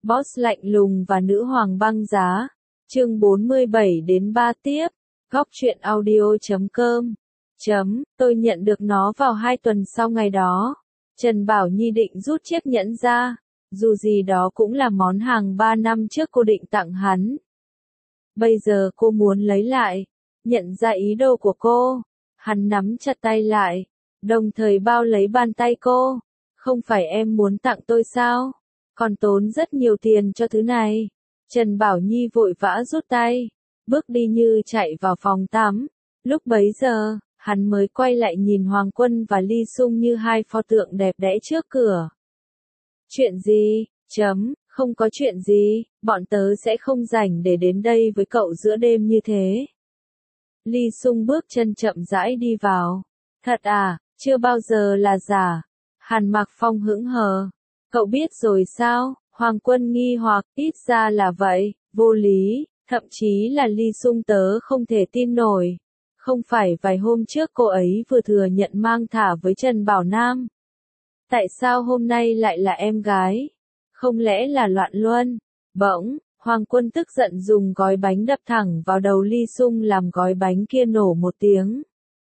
Boss lạnh lùng và nữ hoàng băng giá. Chương 47-3 tiếp. Góc truyện audio.com. Tôi nhận được nó vào 2 tuần sau ngày đó. Trần Bảo Nhi định rút chiếc nhẫn ra. Dù gì đó cũng là món hàng 3 năm trước cô định tặng hắn. Bây giờ cô muốn lấy lại. Nhận ra ý đồ của cô. Hắn nắm chặt tay lại. Đồng thời bao lấy bàn tay cô. Không phải em muốn tặng tôi sao? Còn tốn rất nhiều tiền cho thứ này. Trần Bảo Nhi vội vã rút tay. Bước đi như chạy vào phòng tắm. Lúc bấy giờ, hắn mới quay lại nhìn Hoàng Quân và Ly Sung như hai pho tượng đẹp đẽ trước cửa. Chuyện gì? Không có chuyện gì, bọn tớ sẽ không rảnh để đến đây với cậu giữa đêm như thế. Ly Sung bước chân chậm rãi đi vào. Thật à, chưa bao giờ là giả. Hàn Mặc Phong hững hờ. Cậu biết rồi sao? Hoàng Quân nghi hoặc, ít ra là vậy, vô lý, thậm chí là Ly Sung tớ không thể tin nổi. Không phải vài hôm trước cô ấy vừa thừa nhận mang thả với Trần Bảo Nam. Tại sao hôm nay lại là em gái? Không lẽ là loạn luân? Bỗng, Hoàng Quân tức giận dùng gói bánh đập thẳng vào đầu Ly Sung làm gói bánh kia nổ một tiếng.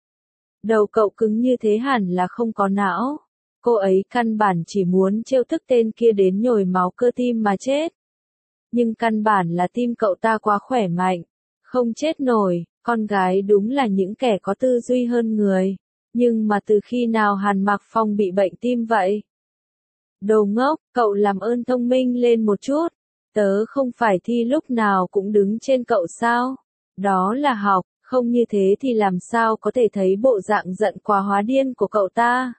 Đầu cậu cứng như thế hẳn là không có não. Cô ấy căn bản chỉ muốn trêu tức tên kia đến nhồi máu cơ tim mà chết. Nhưng căn bản là tim cậu ta quá khỏe mạnh. Không chết nổi, con gái đúng là những kẻ có tư duy hơn người. Nhưng mà từ khi nào Hàn Mặc Phong bị bệnh tim vậy? Đồ ngốc, cậu làm ơn thông minh lên một chút. Tớ không phải thi lúc nào cũng đứng trên cậu sao? Đó là học, không như thế thì làm sao có thể thấy bộ dạng giận quá hóa điên của cậu ta?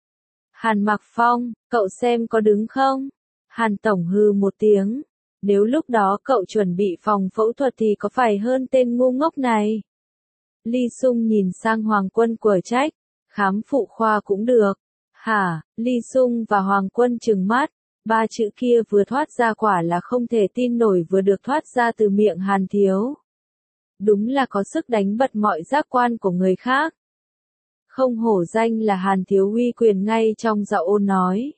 Hàn Mặc Phong, cậu xem có đứng không? Hàn Tổng hừ một tiếng. Nếu lúc đó cậu chuẩn bị phòng phẫu thuật thì có phải hơn tên ngu ngốc này? Ly Sung nhìn sang Hoàng Quân của trách. Khám phụ khoa cũng được. Hả? Ly Sung và Hoàng Quân trừng mắt. 3 chữ kia vừa thoát ra quả là không thể tin nổi vừa được thoát ra từ miệng Hàn Thiếu. Đúng là có sức đánh bật mọi giác quan của người khác. Không hổ danh là Hàn Thiếu uy quyền ngay trong giọng ôn nói.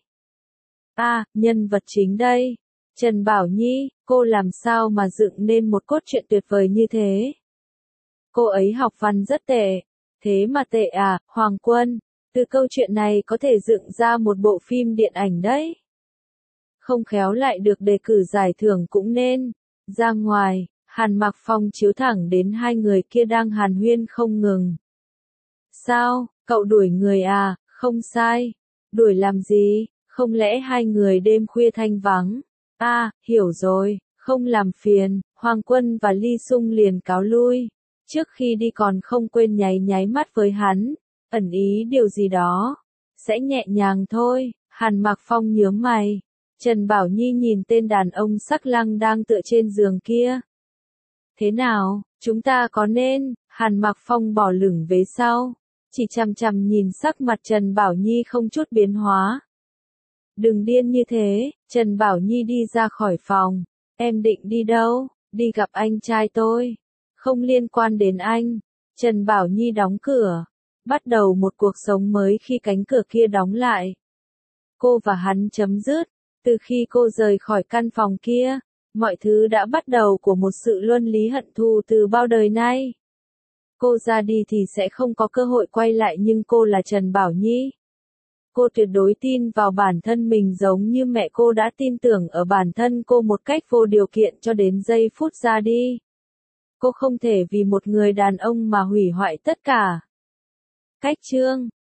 Nhân vật chính đây. Trần Bảo Nhi, cô làm sao mà dựng nên một cốt truyện tuyệt vời như thế? Cô ấy học văn rất tệ. Thế mà tệ à, Hoàng Quân? Từ câu chuyện này có thể dựng ra một bộ phim điện ảnh đấy. Không khéo lại được đề cử giải thưởng cũng nên. Ra ngoài, Hàn Mặc Phong chiếu thẳng đến hai người kia đang hàn huyên không ngừng. Sao, cậu đuổi người à? Không sai. Đuổi làm gì? Không lẽ hai người đêm khuya thanh vắng? Hiểu rồi, không làm phiền. Hoàng Quân và Ly Sung liền cáo lui. Trước khi đi còn không quên nháy mắt với hắn, ẩn ý điều gì đó. Sẽ nhẹ nhàng thôi. Hàn Mặc Phong nhướng mày. Trần Bảo Nhi nhìn tên đàn ông sắc lăng đang tựa trên giường kia. Thế nào, chúng ta có nên? Hàn Mặc Phong bỏ lửng về sau. Chỉ chằm chằm nhìn sắc mặt Trần Bảo Nhi không chút biến hóa. Đừng điên như thế. Trần Bảo Nhi đi ra khỏi phòng. Em định đi đâu? Đi gặp anh trai tôi. Không liên quan đến anh. Trần Bảo Nhi đóng cửa. Bắt đầu một cuộc sống mới khi cánh cửa kia đóng lại. Cô và hắn chấm dứt. Từ khi cô rời khỏi căn phòng kia, mọi thứ đã bắt đầu của một sự luân lý hận thù từ bao đời nay. Cô ra đi thì sẽ không có cơ hội quay lại nhưng cô là Trần Bảo Nhi. Cô tuyệt đối tin vào bản thân mình giống như mẹ cô đã tin tưởng ở bản thân cô một cách vô điều kiện cho đến giây phút ra đi. Cô không thể vì một người đàn ông mà hủy hoại tất cả. Cách chương